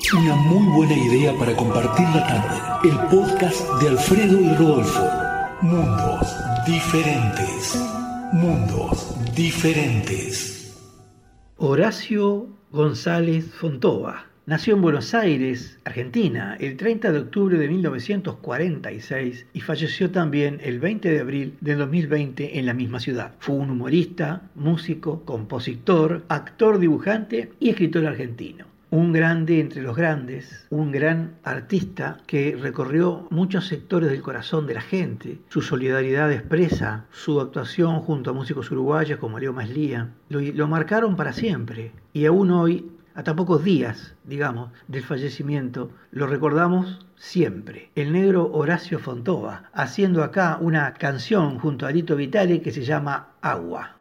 Una muy buena idea para compartir la tarde. El podcast de Alfredo y Rodolfo. Mundos diferentes. Mundos diferentes. Horacio González Fontova nació en Buenos Aires, Argentina, el 30 de octubre de 1946 y falleció también el 20 de abril del 2020 en la misma ciudad. Fue un humorista, músico, compositor, actor, dibujante y escritor argentino. Un grande entre los grandes, un gran artista que recorrió muchos sectores del corazón de la gente. Su solidaridad expresa, su actuación junto a músicos uruguayos como Leo Maslía, lo marcaron para siempre. Y aún hoy, a tan pocos días, digamos, del fallecimiento, lo recordamos siempre. El negro Horacio Fontova, haciendo acá una canción junto a Lito Vitale que se llama Agua.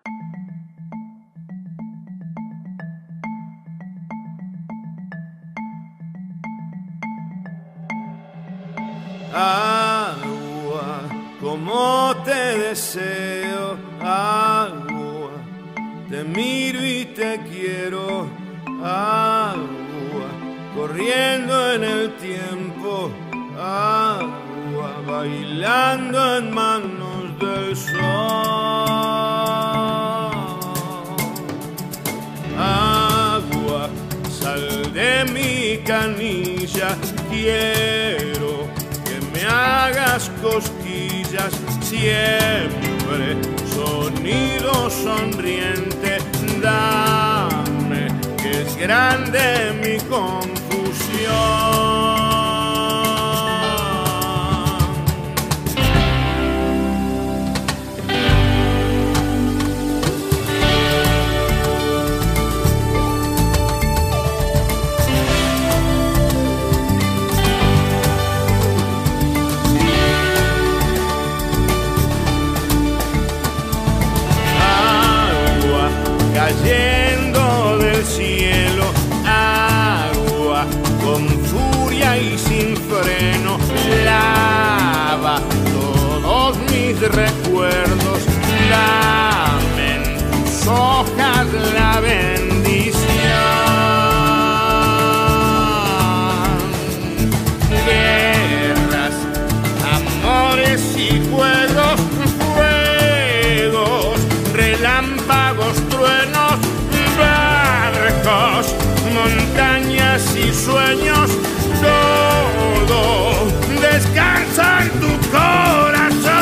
Agua, como te deseo, agua, te miro y te quiero, agua, corriendo en el tiempo, agua, bailando en manos del sol, agua, sal de mi canilla, quiero me hagas cosquillas siempre, sonido sonriente, dame, que es grande mi confusión. Cayendo del cielo, agua, con furia y sin freno, lava todos mis recuerdos, dame en tus hojas la bendición. Guerras, amores y juegos, fuegos, relámpagos, truenos, barcos, montañas y sueños, todo descansa en tu corazón.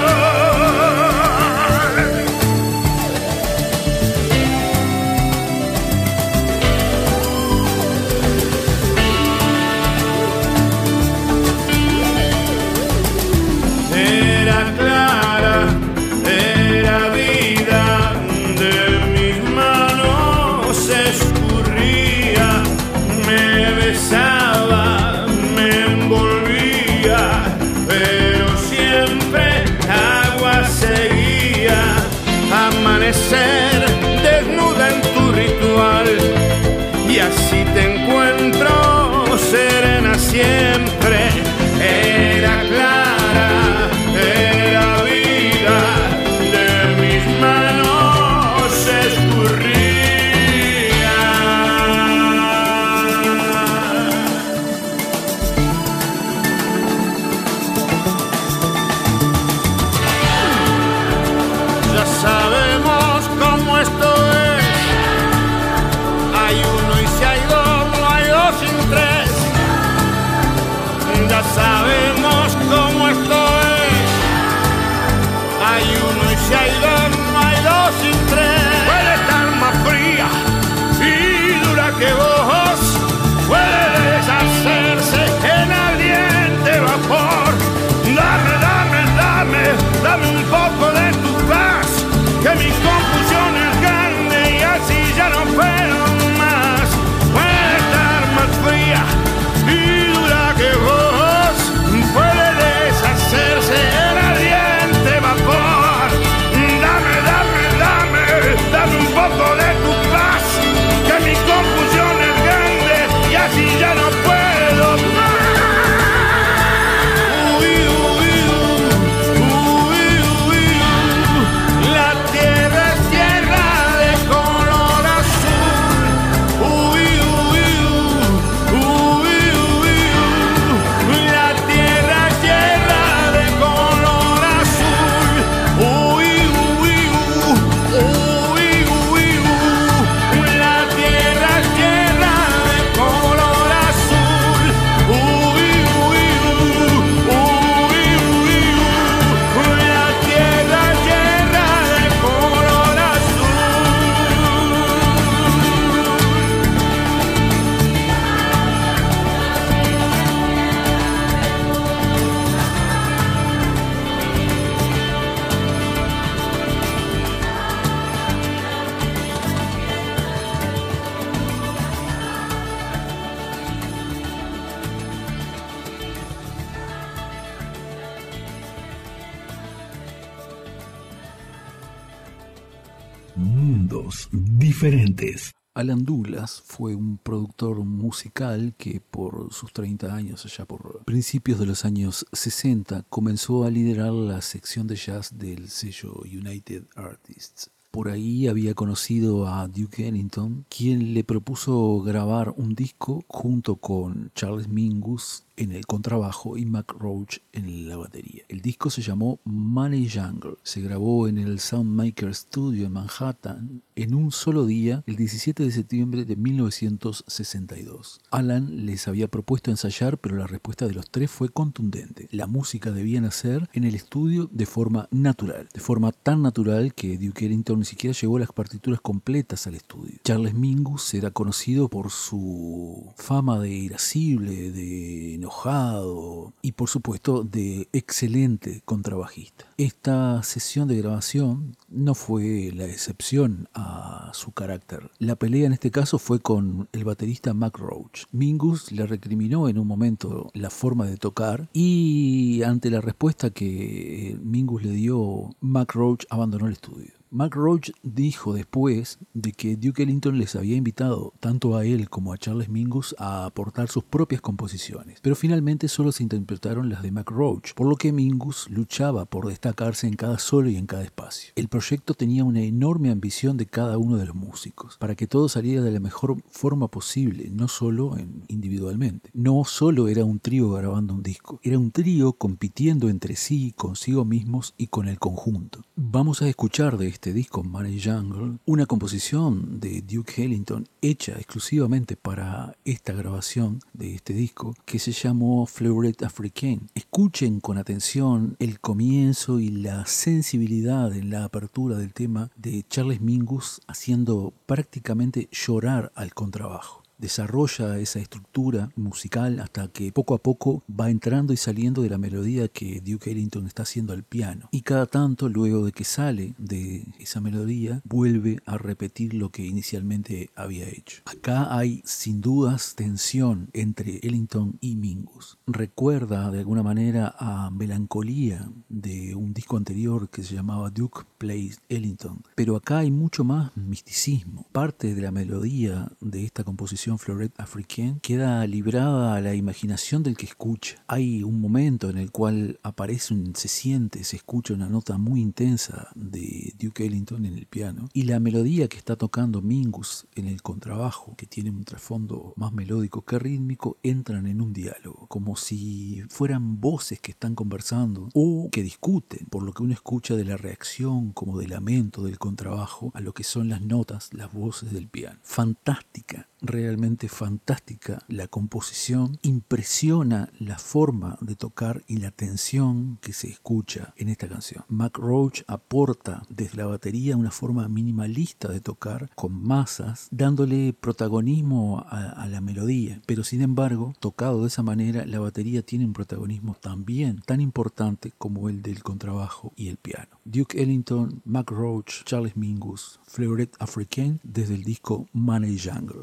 Era clara, era vida, de mis manos escurría, me besaba, me envolvía, pero siempre agua seguía. Amanecer desnuda en tu ritual, y así te encuentro serena siempre. Era clara, era vida, de mis manos escurría. Ya sabemos cómo esto es. Hay uno y si hay dos, no hay dos sin tres. Ya sabemos cómo esto es. Hay uno y si hay dos, no hay dos sin tres. Puede estar más fría y dura que vos, puede deshacerse en ardiente vapor. Dame, dame, dame, dame un poco de tu paz, que mi confusión es grande y así ya no puedo más. Puede estar más fría y dura que vos, puede mundos diferentes. Alan Douglas fue un productor musical que por sus 30 años, allá por principios de los años 60, comenzó a liderar la sección de jazz del sello United Artists. Por ahí había conocido a Duke Ellington, quien le propuso grabar un disco junto con Charles Mingus en el contrabajo y Mac Roach en la batería. El disco se llamó Money Jungle. Se grabó en el Soundmaker Studio en Manhattan en un solo día, el 17 de septiembre de 1962. Alan les había propuesto ensayar, pero la respuesta de los tres fue contundente. La música debía nacer en el estudio de forma natural, de forma tan natural que Duke Ellington ni siquiera llevó las partituras completas al estudio. Charles Mingus era conocido por su fama de irascible, de enojado y por supuesto de excelente contrabajista. Esta sesión de grabación no fue la excepción a su carácter. La pelea en este caso fue con el baterista Mac Roach. Mingus le recriminó en un momento la forma de tocar y ante la respuesta que Mingus le dio, Mac Roach abandonó el estudio. Mac Roach dijo después de que Duke Ellington les había invitado tanto a él como a Charles Mingus a aportar sus propias composiciones, pero finalmente solo se interpretaron las de Mac Roach, por lo que Mingus luchaba por destacarse en cada solo y en cada espacio. El proyecto tenía una enorme ambición de cada uno de los músicos, para que todo saliera de la mejor forma posible, no solo individualmente. No solo era un trío grabando un disco, era un trío compitiendo entre sí, consigo mismos y con el conjunto. Vamos a escuchar de este disco Money Jungle, una composición de Duke Ellington hecha exclusivamente para esta grabación de este disco que se llamó Fleurette Africaine. Escuchen con atención el comienzo y la sensibilidad en la apertura del tema de Charles Mingus haciendo prácticamente llorar al contrabajo. Desarrolla esa estructura musical hasta que poco a poco va entrando y saliendo de la melodía que Duke Ellington está haciendo al piano. Y cada tanto, luego de que sale de esa melodía, vuelve a repetir lo que inicialmente había hecho. Acá hay sin dudas tensión entre Ellington y Mingus. Recuerda de alguna manera a Melancolía de un disco anterior que se llamaba Duke Plays Ellington. Pero acá hay mucho más misticismo. Parte de la melodía de esta composición Fleurette Africaine queda librada a la imaginación del que escucha. Hay un momento en el cual se escucha una nota muy intensa de Duke Ellington en el piano y la melodía que está tocando Mingus en el contrabajo, que tiene un trasfondo más melódico que rítmico, entran en un diálogo, como si fueran voces que están conversando o que discuten, por lo que uno escucha de la reacción como de lamento del contrabajo a lo que son las notas, las voces del piano. Fantástica, realmente fantástica la composición, impresiona la forma de tocar y la tensión que se escucha en esta canción. Mac Roach aporta desde la batería una forma minimalista de tocar con masas, dándole protagonismo a la melodía, pero sin embargo, tocado de esa manera, la batería tiene un protagonismo también tan importante como el del contrabajo y el piano. Duke Ellington, Mac Roach, Charles Mingus, Fleurette Africaine desde el disco Money Jungle.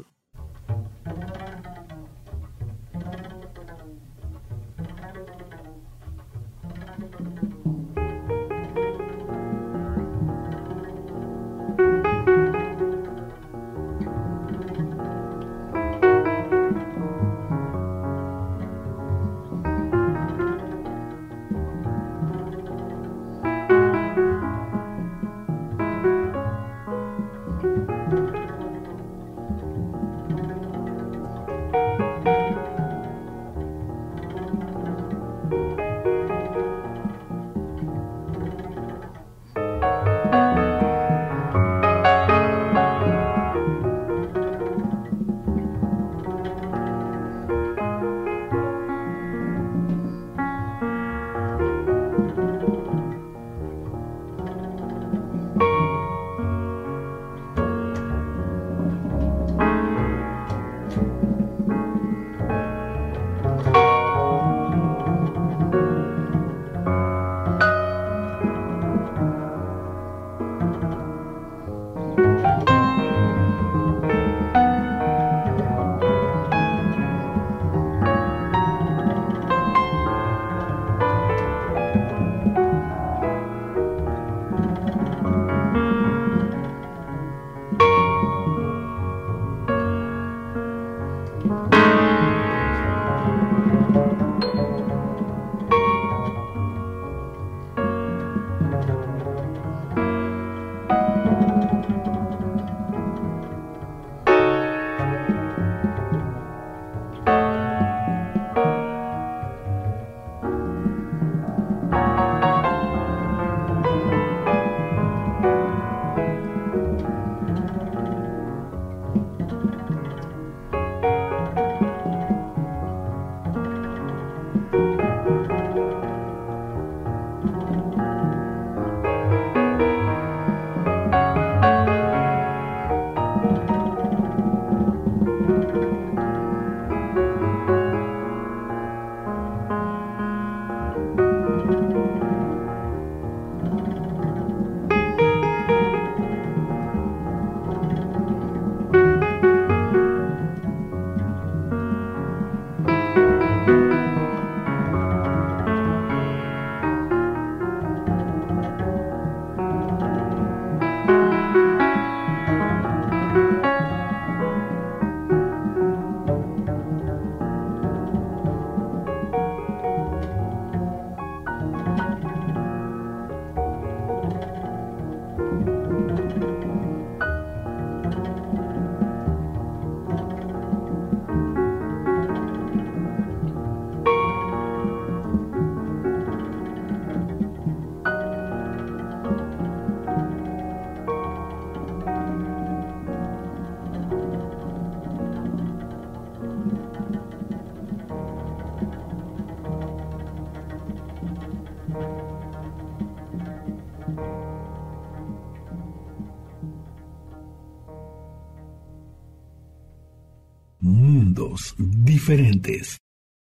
mundos diferentes.